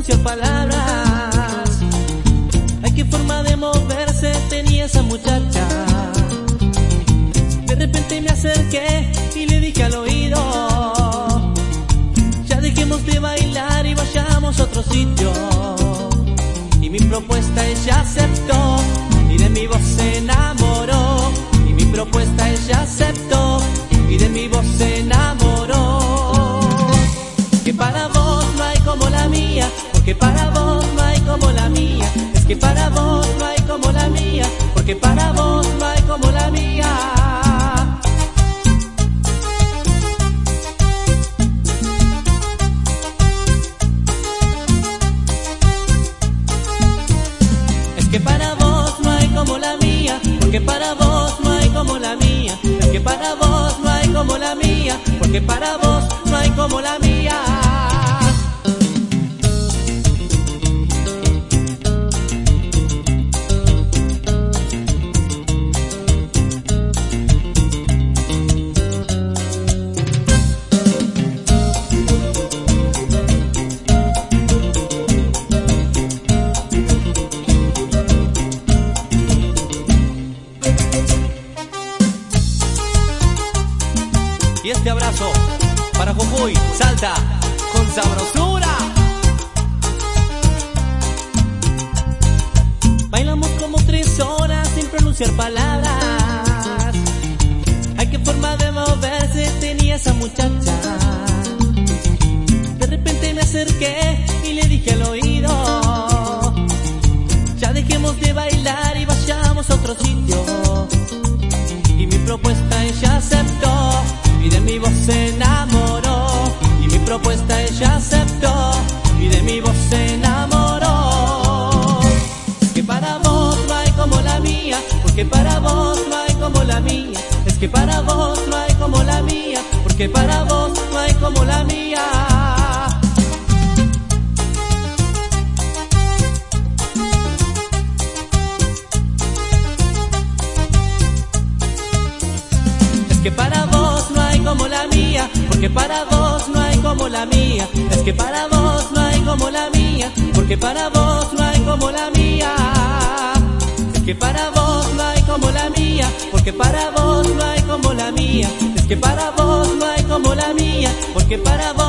pronunciar palabras. Ay, qué forma de moverse tenía esa muchacha. De repente me acerqué y le dije al oído: ya dejemos de bailar y vayamos a otro sitio. Y mi propuesta ella aceptó y de mi voz se enamoró. Y mi propuesta ella aceptó y de mi voz se enamoró. Que para vos no hay como la mía, porque para vos no hay como la mía. Es que para vos no hay como la mía, porque para vos no hay como la mía. Es que para vos no hay como la mía, porque para vos no hay como la mía. Es que para vos no hay como la mía, porque para vos no hay como la mía. Y este abrazo para Jujuy, Salta, con sabrosura. Bailamos como 3 horas sin pronunciar palabras. Ay, qué forma de moverse tenía esa muchacha. De repente me acerqué y le dije al oído: ya dejemos de bailar y vayamos a otro sitio. Y mi propuesta ella aceptó y de mi voz se enamoró. Y mi propuesta ella aceptó y de mi voz se enamoró. Es que para vos no hay como la mía, porque para vos no hay como la mía. Es que para vos no hay como la mía, porque para vos no hay como la mía. Que para vos no hay como la mía, porque para vos no hay como la mía. Es que para vos no hay como la mía, porque para vos no hay como la mía. Es que para vos no hay como la mía, porque para vos no hay como la mía. Es que para vos no hay como la mía, porque para vos